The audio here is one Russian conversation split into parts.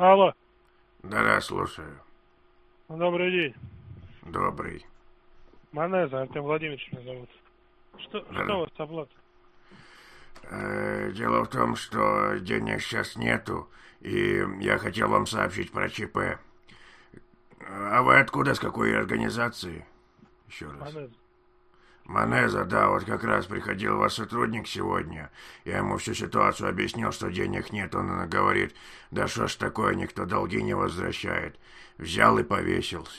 Алло, Да-да, слушаю. добрый день. Добрый. Манеза Артем Владимирович меня зовут. Что у вас с оплатой? Дело в том, что денег сейчас нету, и я хотел вам сообщить про ЧП. А вы откуда, с какой организации? Еще раз. Манеза. Манеза, да, вот как раз приходил ваш сотрудник сегодня. Я ему всю ситуацию объяснил, что денег нет. Он говорит, да что ж такое, никто долги не возвращает. Взял и повесился.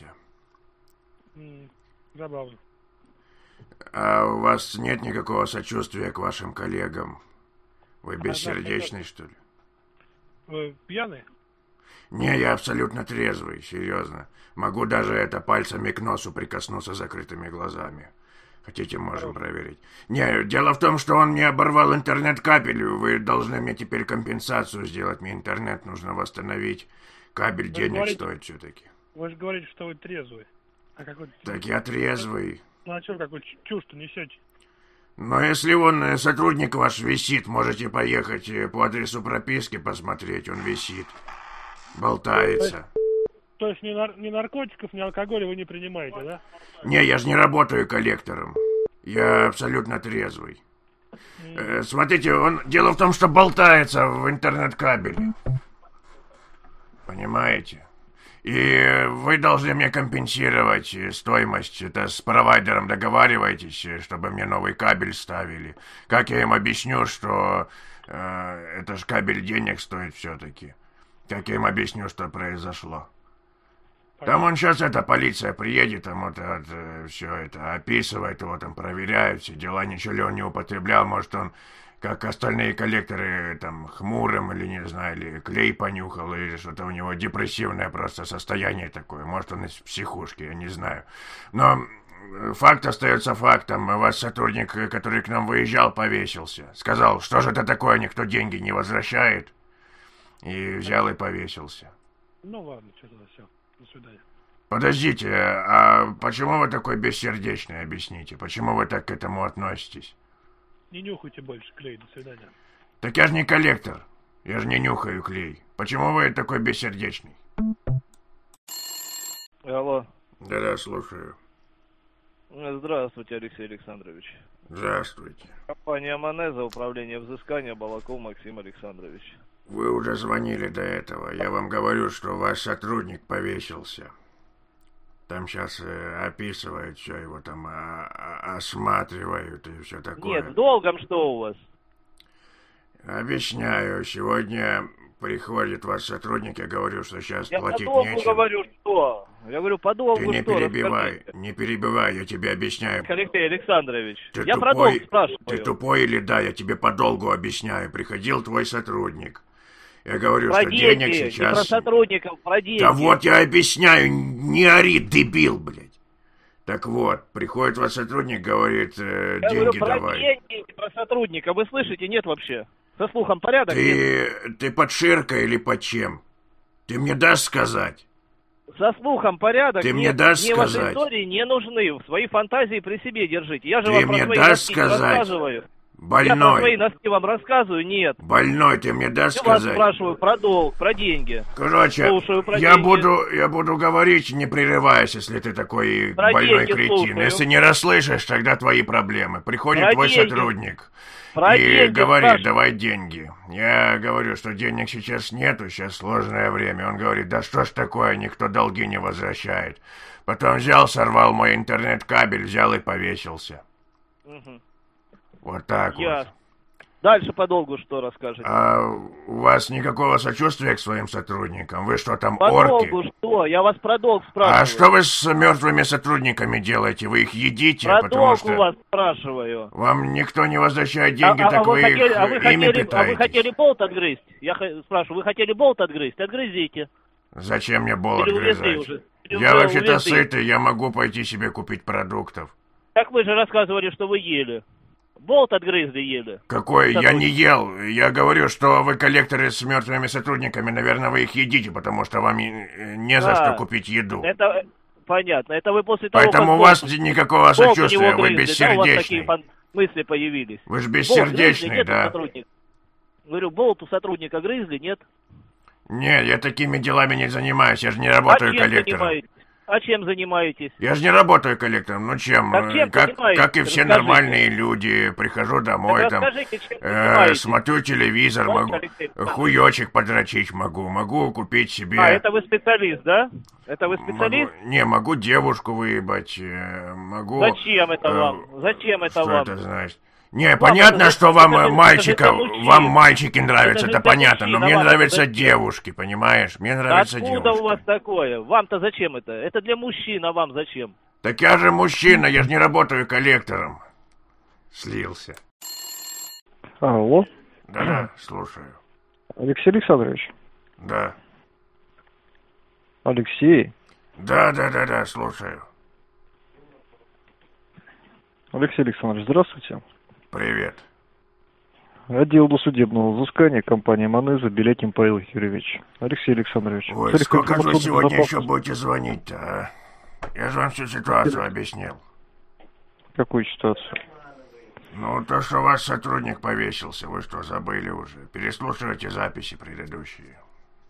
Забавно. А у вас нет никакого сочувствия к вашим коллегам? Вы бессердечный, что ли? Вы пьяный? Не, я абсолютно трезвый, серьезно. Могу даже пальцами к носу прикоснуться закрытыми глазами. Хотите, можем проверить. Не, дело в том, что он мне оборвал интернет-кабель. Вы должны мне теперь компенсацию сделать. Мне интернет нужно восстановить. Кабель денег стоит все-таки. Вы же говорите, что вы трезвый. Так я трезвый. Ну а что, какую чушь-то несете? Но если он, сотрудник ваш, висит, можете поехать по адресу прописки посмотреть. Он висит. Болтается. То есть ни наркотиков, ни алкоголя вы не принимаете, да? Не, я же не работаю коллектором. Я абсолютно трезвый. Смотрите, дело в том, что болтается в интернет-кабеле. Понимаете? И вы должны мне компенсировать стоимость. Это с провайдером договариваетесь, чтобы мне новый кабель ставили. Как я им объясню, что это ж кабель денег стоит все-таки? Как я им объясню, что произошло? Там он сейчас, полиция приедет, там все это описывает, его там проверяют, все дела, ничего ли он не употреблял, может он, как остальные коллекторы, там, хмурым или, не знаю, или клей понюхал, или что-то у него депрессивное просто состояние такое, может он из психушки, я не знаю. Но факт остается фактом, ваш сотрудник, который к нам выезжал, повесился, сказал, что же это такое, никто деньги не возвращает, и взял и повесился. Ну ладно, что тогда все. До свидания. Подождите, а почему вы такой бессердечный, объясните? Почему вы так к этому относитесь? Не нюхайте больше клей, до свидания. Так я же не коллектор, я же не нюхаю клей. Почему вы такой бессердечный? Алло. Да-да, слушаю. Здравствуйте, Алексей Александрович. Здравствуйте. Компания Манеза, управление взыскания, Балаков Максим Александрович. Вы уже звонили до этого. Я вам говорю, что ваш сотрудник повесился. Там сейчас описывают все, его там осматривают и все такое. Нет, с долгом что у вас? Объясняю. Сегодня приходит ваш сотрудник, я говорю, что сейчас Я платить по долгу нечем. Говорю, что? Я говорю, по долгу Ты не что? перебивай, Расскажите. не перебивай, я тебе объясняю. Алексей Александрович, Ты я тупой, про долг спрашиваю. Ты тупой или да, я тебе по долгу объясняю. Приходил твой сотрудник. Я говорю, Про что деньги, денег сейчас... не про сотрудников, про деньги. Да вот я объясняю, не ори, дебил, блядь. Так вот, приходит ваш сотрудник, говорит, Я деньги говорю, про давай. деньги, про сотрудника. Вы слышите? Нет вообще. Со слухом порядок? Нет. Ты под ширкой или под чем? Ты мне дашь сказать? Со слухом порядок? Ты нет. мне дашь Мне ваши сказать? истории не нужны. Свои фантазии при себе держите. Я же Ты вам мне про свои дашь носки не сказать? рассказываю. Я про свои Больной. носки вам рассказываю? Нет. Больной, ты мне дашь Я вас сказать? спрашиваю про долг, про деньги. Короче, Слушаю про я деньги. буду говорить, не прерываясь, если ты такой Про больной деньги кретин. слушаю. Если не расслышишь, тогда твои проблемы. Приходит Про твой деньги. сотрудник Про и деньги говорит, спрашиваю. давай деньги. Я говорю, что денег сейчас нету, сейчас сложное время. Он говорит, да что ж такое, никто долги не возвращает. Потом взял, сорвал мой интернет-кабель, взял и повесился. Угу. Вот так Ясно. вот. Дальше по долгу что расскажете? А у вас никакого сочувствия к своим сотрудникам? Вы что там, По орки? долгу что? Я вас про долг спрашиваю. А что вы с мертвыми сотрудниками делаете? Вы их едите? Про Потому долг что у вас спрашиваю. вам никто не возвращает деньги, так вы их ими питаетесь. вы хотели болт отгрызть? Я спрашиваю, вы хотели болт отгрызть? Отгрызите. Зачем мне болт Или увезли отгрызать? уже? Или Я уже вообще-то увезли? сытый, я могу пойти себе купить продуктов. Так вы же рассказывали, что вы ели. Болт отгрызли ели. Какой? Я Сотрудник. не ел. Я говорю, что вы коллекторы с мертвыми сотрудниками, наверное, вы их едите, потому что вам не за что купить еду. Это понятно. Это вы после того, Поэтому у как вас болт- никакого болт у сочувствия, него вы грызли, да, у вас такие бессердечный. мысли появились. Вы же Болт грызли, бессердечный, нет, у да. сотрудника? Говорю, болт у сотрудника грызли, нет? Не, я такими делами не занимаюсь, я же не работаю коллектором. А чем занимаетесь? Я же не работаю коллектором, ну чем? Как и все нормальные люди, прихожу домой, там, смотрю телевизор, могу, хуёчек подрочить могу купить себе... А, это вы специалист, да? Это вы специалист? Могу девушку выебать, могу... Зачем это вам? Зачем это вам? Что это значит? Не, понятно, что вам мальчики нравятся, это понятно, но мне нравятся девушки, понимаешь? Мне нравятся девушки. Откуда у вас такое? Вам-то зачем это? Это для мужчин, а вам зачем? Так я же мужчина, я же не работаю коллектором. Слился. Алло. Да, слушаю. Алексей Александрович. Да. Алексей. Да, слушаю. Алексей Александрович, здравствуйте. Привет. Отдел досудебного взыскания, компания «Манеза», Белякин Павел Юрьевич. Алексей Александрович. Ой, сколько же вы сегодня еще будете звонить-то, а? Я же вам всю ситуацию объяснил. Какую ситуацию? Ну, то, что ваш сотрудник повесился, вы что, забыли уже? Переслушивайте записи предыдущие.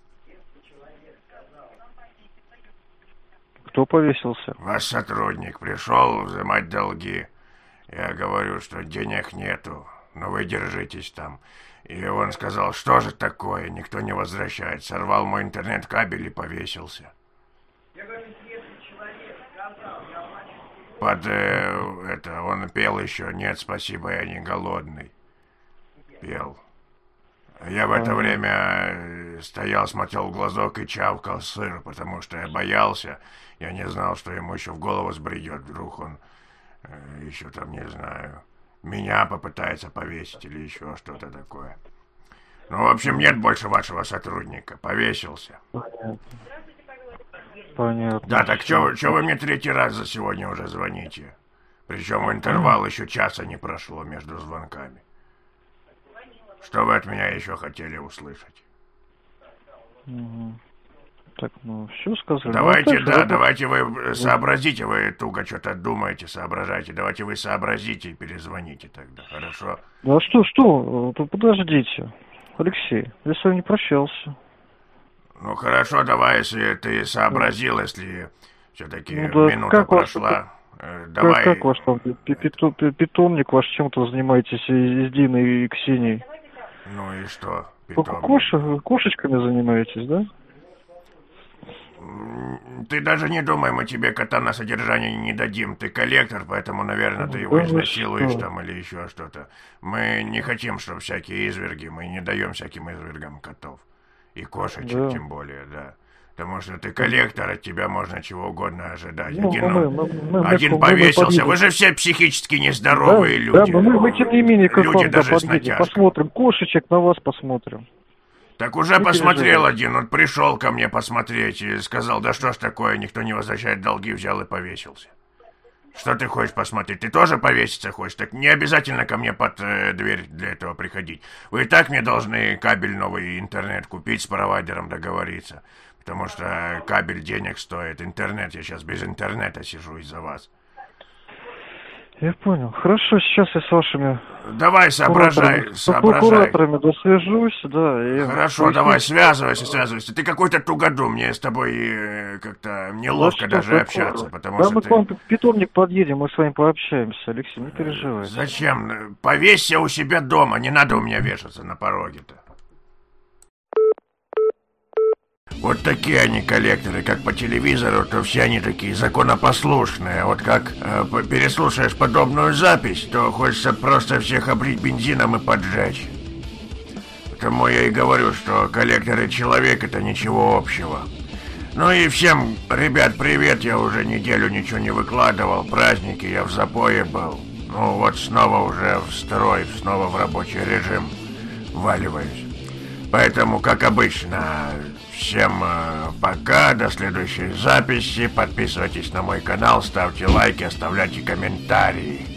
Кто повесился? Ваш сотрудник пришел взимать долги. Я говорю, что денег нету, но вы держитесь там. И он сказал, что же такое, никто не возвращает. Сорвал мой интернет-кабель и повесился. Он пел еще, нет, спасибо, я не голодный. Пел. Я в это время стоял, смотрел в глазок и чавкал сыр, потому что я боялся. Я не знал, что ему еще в голову сбредет. Вдруг он еще там, не знаю, меня попытается повесить или еще что-то такое. Ну, в общем, нет больше вашего сотрудника. Повесился. Понятно. Да, так что вы мне третий раз за сегодня уже звоните? Причем в интервал еще часа не прошло между звонками. Что вы от меня еще хотели услышать? Так, ну, все сказали. Давайте вы сообразите, вы туго что-то думаете, соображаете. Давайте вы сообразите и перезвоните тогда, хорошо? А что? Подождите. Алексей, я с вами не прощался. Ну, хорошо, давай, если ты сообразил, если все-таки минута прошла. Давай. Как ваш там питомник, ваш чем-то занимаетесь с Диной и Ксенией? Ну и что, питомник? Кошечками занимаетесь, да? Ты даже не думай, мы тебе кота на содержание не дадим. Ты коллектор, поэтому, наверное, ты его изнасилуешь там или еще что-то. Мы не хотим, чтобы всякие изверги, мы не даем всяким извергам котов. И кошечек, тем более, да. Потому что ты коллектор, от тебя можно чего угодно ожидать. Один повесился. Вы же все психически нездоровые люди. Да, но мы тем не менее, как люди даже с натяжкой. Посмотрим кошечек, на вас посмотрим. Так уже посмотрел один, он пришел ко мне посмотреть и сказал, да что ж такое, никто не возвращает долги, взял и повесился. Что ты хочешь посмотреть? Ты тоже повеситься хочешь? Так не обязательно ко мне под дверь для этого приходить. Вы и так мне должны кабель новый, интернет купить, с провайдером договориться. Потому что кабель денег стоит, интернет, я сейчас без интернета сижу из-за вас. Я понял. Хорошо, сейчас я с вашими... Давай, соображай. С прокураторами досвяжусь, да. Хорошо, давай, связывайся. Ты какой-то тугодум, мне с тобой как-то неловко даже общаться, потому что мы к вам в питомник подъедем, мы с вами пообщаемся, Алексей, не переживайте. Зачем? Повесься у себя дома, не надо у меня вешаться на пороге-то. Вот такие они коллекторы, как по телевизору, то все они такие законопослушные. Вот как переслушаешь подобную запись, то хочется просто всех облить бензином и поджечь. Потому я и говорю, что коллекторы человек — это ничего общего. Ну и всем, ребят, привет, я уже неделю ничего не выкладывал, праздники, я в запое был. Ну вот снова уже в строй, снова в рабочий режим вваливаюсь. Поэтому, как обычно, всем пока, до следующей записи. Подписывайтесь на мой канал, ставьте лайки, оставляйте комментарии.